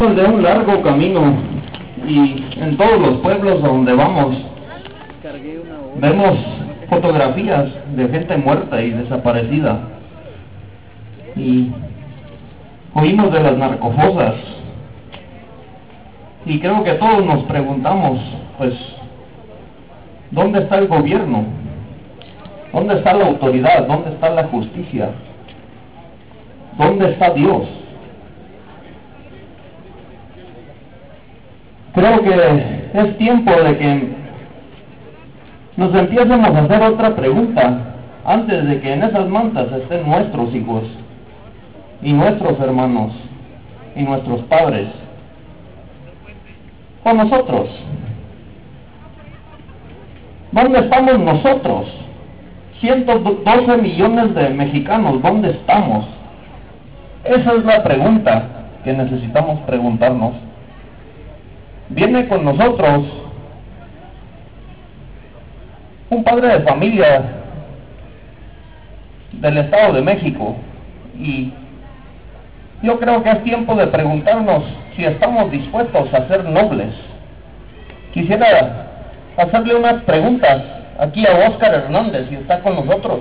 De un largo camino, y en todos los pueblos a donde vamos vemos fotografías de gente muerta y desaparecida, y oímos de las narcofosas, y creo que todos nos preguntamos, pues, ¿dónde está el gobierno? ¿Dónde está la autoridad? ¿Dónde está la justicia? ¿Dónde está Dios? Creo que es tiempo de que nos empiecemos a hacer otra pregunta antes de que en esas mantas estén nuestros hijos y nuestros hermanos y nuestros padres o nosotros. ¿Dónde estamos nosotros? 112 millones de mexicanos, ¿dónde estamos? Esa es la pregunta que necesitamos preguntarnos. Viene con nosotros un padre de familia del Estado de México, y yo creo que es tiempo de preguntarnos si estamos dispuestos a ser nobles. Quisiera hacerle unas preguntas aquí a Óscar Hernández, si está con nosotros.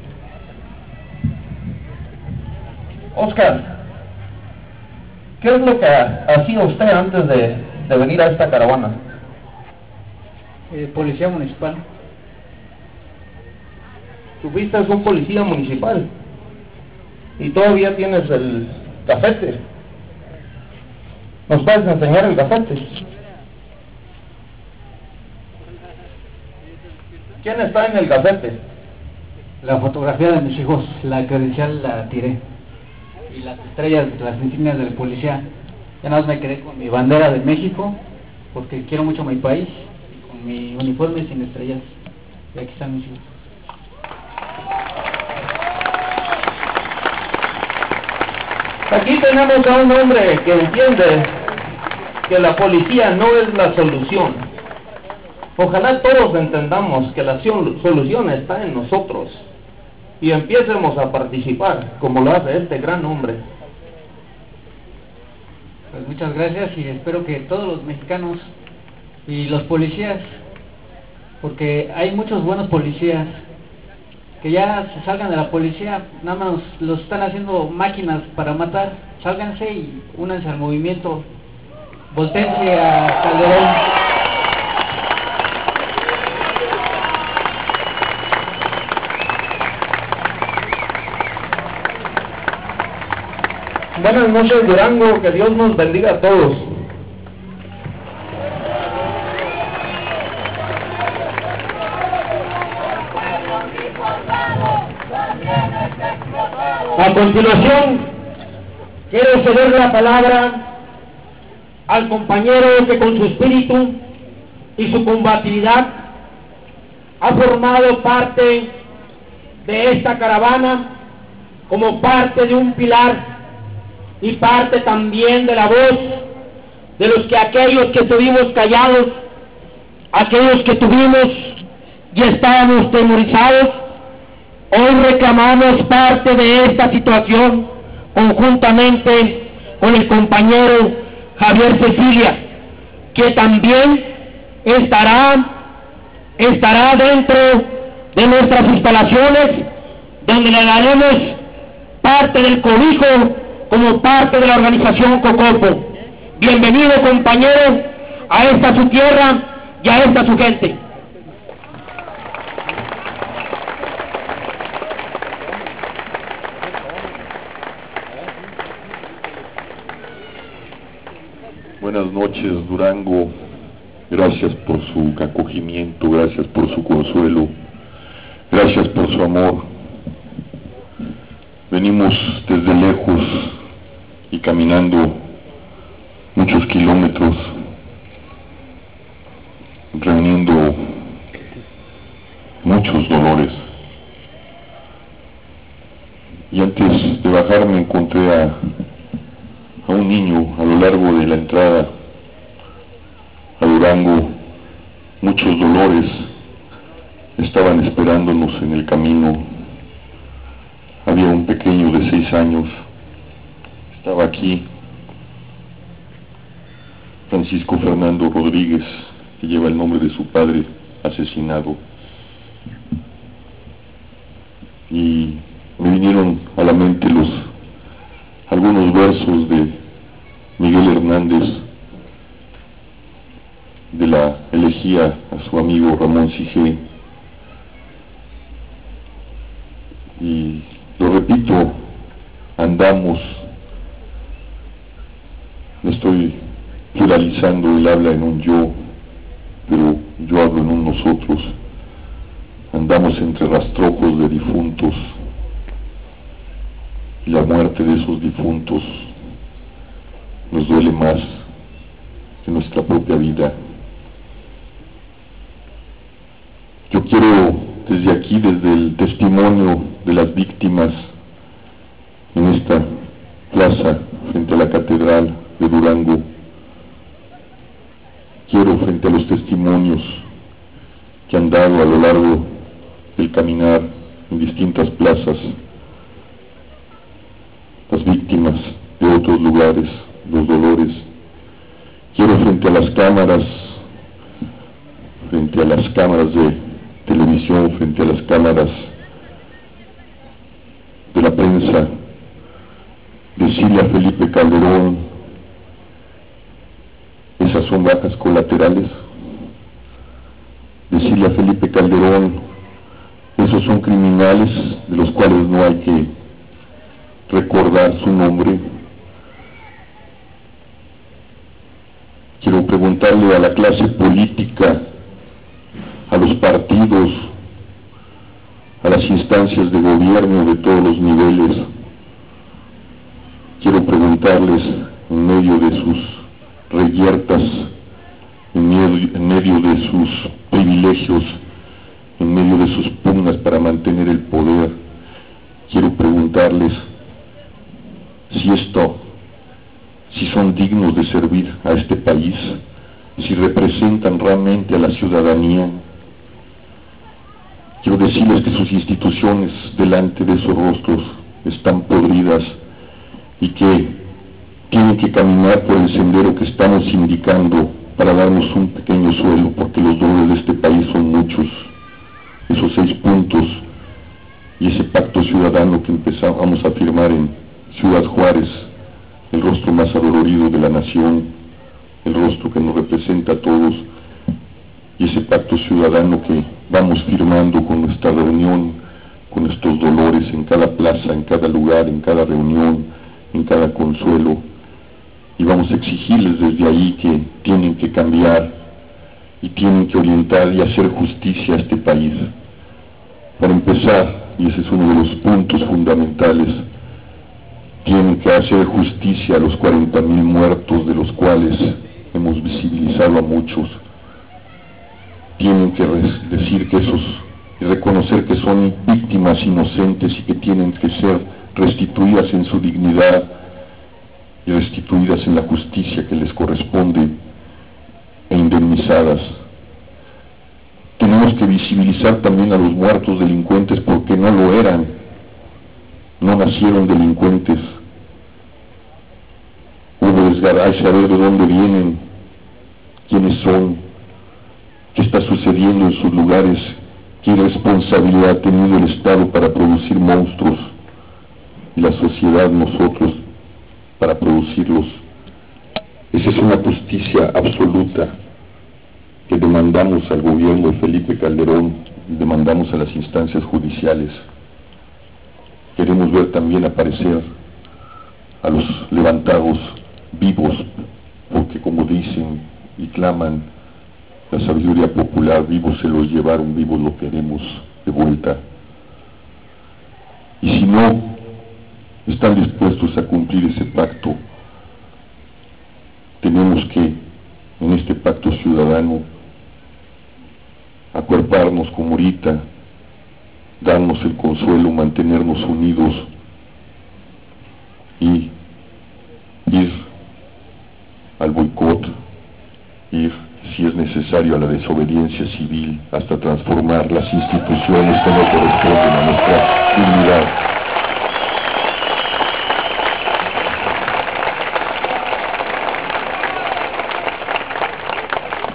Óscar, ¿qué es lo que hacía usted antes de venir a esta caravana? Policía municipal. Tú fuiste un policía municipal y todavía tienes el gafete. ¿Nos puedes enseñar el gafete? ¿Quién está en el gafete? La fotografía de mis hijos, la credencial la tiré, y las estrellas, las insignias del policía. Ya nada más me quedé con mi bandera de México, porque quiero mucho mi país, y con mi uniforme sin estrellas. Y aquí están mis hijos. Aquí tenemos a un hombre que entiende que la policía no es la solución. Ojalá todos entendamos que la solución está en nosotros y empecemos a participar como lo hace este gran hombre. Pues muchas gracias, y espero que todos los mexicanos y los policías, porque hay muchos buenos policías, que ya se salgan de la policía, nada más los están haciendo máquinas para matar. Sálganse y únanse al movimiento, voltéense a Calderón. Buenas noches, Durango, que Dios nos bendiga a todos. A continuación, quiero ceder la palabra al compañero que con su espíritu y su combatividad ha formado parte de esta caravana como parte de un pilar y parte también de la voz de los que aquellos que estuvimos callados, aquellos que tuvimos y estábamos temorizados, hoy reclamamos parte de esta situación conjuntamente con el compañero Javier Cecilia, que también estará dentro de nuestras instalaciones, donde le daremos parte del cobijo como parte de la organización Cocopo. Bienvenido, compañero, a esta su tierra y a esta su gente. Buenas noches, Durango. Gracias por su acogimiento, gracias por su consuelo, gracias por su amor. Venimos desde lejos y caminando muchos kilómetros, reuniendo muchos dolores. Y antes de bajar me encontré a un niño a lo largo de la entrada a Durango. Muchos dolores estaban esperándonos en el camino. Había un pequeño de 6 años, estaba aquí Francisco Fernando Rodríguez, que lleva el nombre de su padre asesinado. Y me vinieron a la mente algunos versos de Miguel Hernández, de la elegía a su amigo Ramón Sigé, y lo repito, andamos, no estoy pluralizando, él habla en un yo, pero yo hablo en un nosotros, andamos entre rastrojos de difuntos, y la muerte de esos difuntos nos duele más que nuestra propia vida. Yo quiero desde aquí, desde el testimonio de las víctimas en esta plaza frente a la Catedral de Durango, quiero, frente a los testimonios que han dado a lo largo del caminar en distintas plazas, las víctimas de otros lugares, los dolores, quiero frente a las cámaras de televisión, frente a las cámaras de la prensa, decirle a Felipe Calderón: esas son bajas colaterales. Decirle a Felipe Calderón: esos son criminales de los cuales no hay que recordar su nombre. Quiero preguntarle a la clase política, a los partidos, a las instancias de gobierno de todos los niveles, quiero preguntarles, en medio de sus reyertas, en medio de sus privilegios, en medio de sus pugnas para mantener el poder, quiero preguntarles si son dignos de servir a este país, si representan realmente a la ciudadanía. Quiero decirles que sus instituciones delante de esos rostros están podridas y que tienen que caminar por el sendero que estamos indicando para darnos un pequeño suelo, porque los dolores de este país son muchos. Esos 6 puntos y ese pacto ciudadano que vamos a firmar en Ciudad Juárez, el rostro más adolorido de la nación, el rostro que nos representa a todos, y ese pacto ciudadano que vamos firmando con nuestra reunión, con estos dolores en cada plaza, en cada lugar, en cada reunión, en cada consuelo, y vamos a exigirles desde ahí que tienen que cambiar y tienen que orientar y hacer justicia a este país. Para empezar, y ese es uno de los puntos fundamentales, tienen que hacer justicia a los 40,000 muertos, de los cuales hemos visibilizado a muchos. Tienen que decir que y reconocer que son víctimas inocentes y que tienen que ser restituidas en su dignidad y restituidas en la justicia que les corresponde e indemnizadas. Tenemos que visibilizar también a los muertos delincuentes, porque no lo eran, no nacieron delincuentes. Hubo hay que saber de dónde vienen, quiénes son, qué está sucediendo en sus lugares, qué responsabilidad ha tenido el Estado para producir monstruos y la sociedad, nosotros, para producirlos. Esa es una justicia absoluta que demandamos al gobierno de Felipe Calderón, demandamos a las instancias judiciales. Queremos ver también aparecer a los levantados vivos, porque como dicen y claman la sabiduría popular, vivos se los llevaron, vivos lo queremos de vuelta. Y si no están dispuestos a cumplir ese pacto, tenemos que, en este pacto ciudadano, acuerparnos como ahorita, darnos el consuelo, mantenernos unidos y ir al boicot, ir, si es necesario, a la desobediencia civil, hasta transformar las instituciones que no corresponden a nuestra dignidad.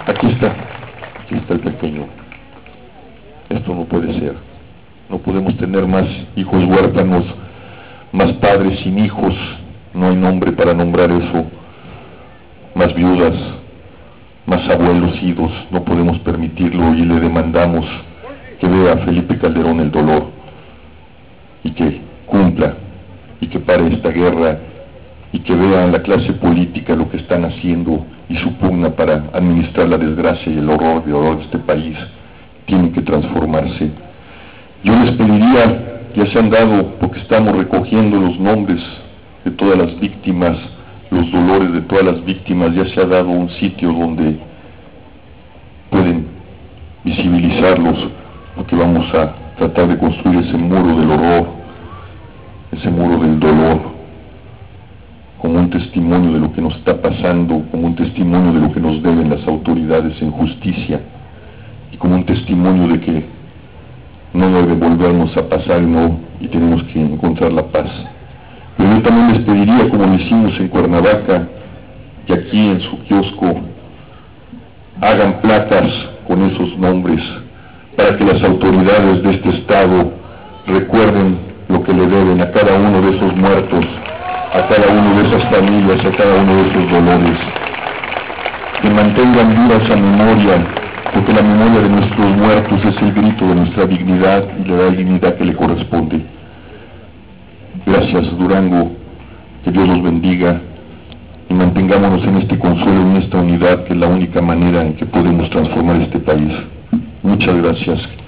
Aquí está el pequeño. Esto no puede ser. No podemos tener más hijos huérfanos, más padres sin hijos, no hay nombre para nombrar eso, más viudas, más abuelos idos, no podemos permitirlo y le demandamos que vea a Felipe Calderón el dolor y que cumpla y que pare esta guerra y que vean la clase política lo que están haciendo y su pugna para administrar la desgracia y el horror de este país. Tienen que transformarse. Yo les pediría, ya se han dado, porque estamos recogiendo los nombres de todas las víctimas, los dolores de todas las víctimas, ya se ha dado un sitio donde pueden visibilizarlos, porque vamos a tratar de construir ese muro del horror, ese muro del dolor, como un testimonio de lo que nos está pasando, como un testimonio de lo que nos deben las autoridades en justicia, y como un testimonio de que no debe volvernos a pasar y tenemos que encontrar la paz. Pero yo también les pediría, como lo hicimos en Cuernavaca, que aquí en su kiosco hagan placas con esos nombres, para que las autoridades de este estado recuerden lo que le deben a cada uno de esos muertos, a cada uno de esas familias, a cada uno de esos dolores, que mantengan viva esa memoria, porque la memoria de nuestros muertos es el grito de nuestra dignidad y la dignidad que le corresponde. Gracias, Durango, que Dios los bendiga y mantengámonos en este consuelo, en esta unidad, que es la única manera en que podemos transformar este país. Muchas gracias.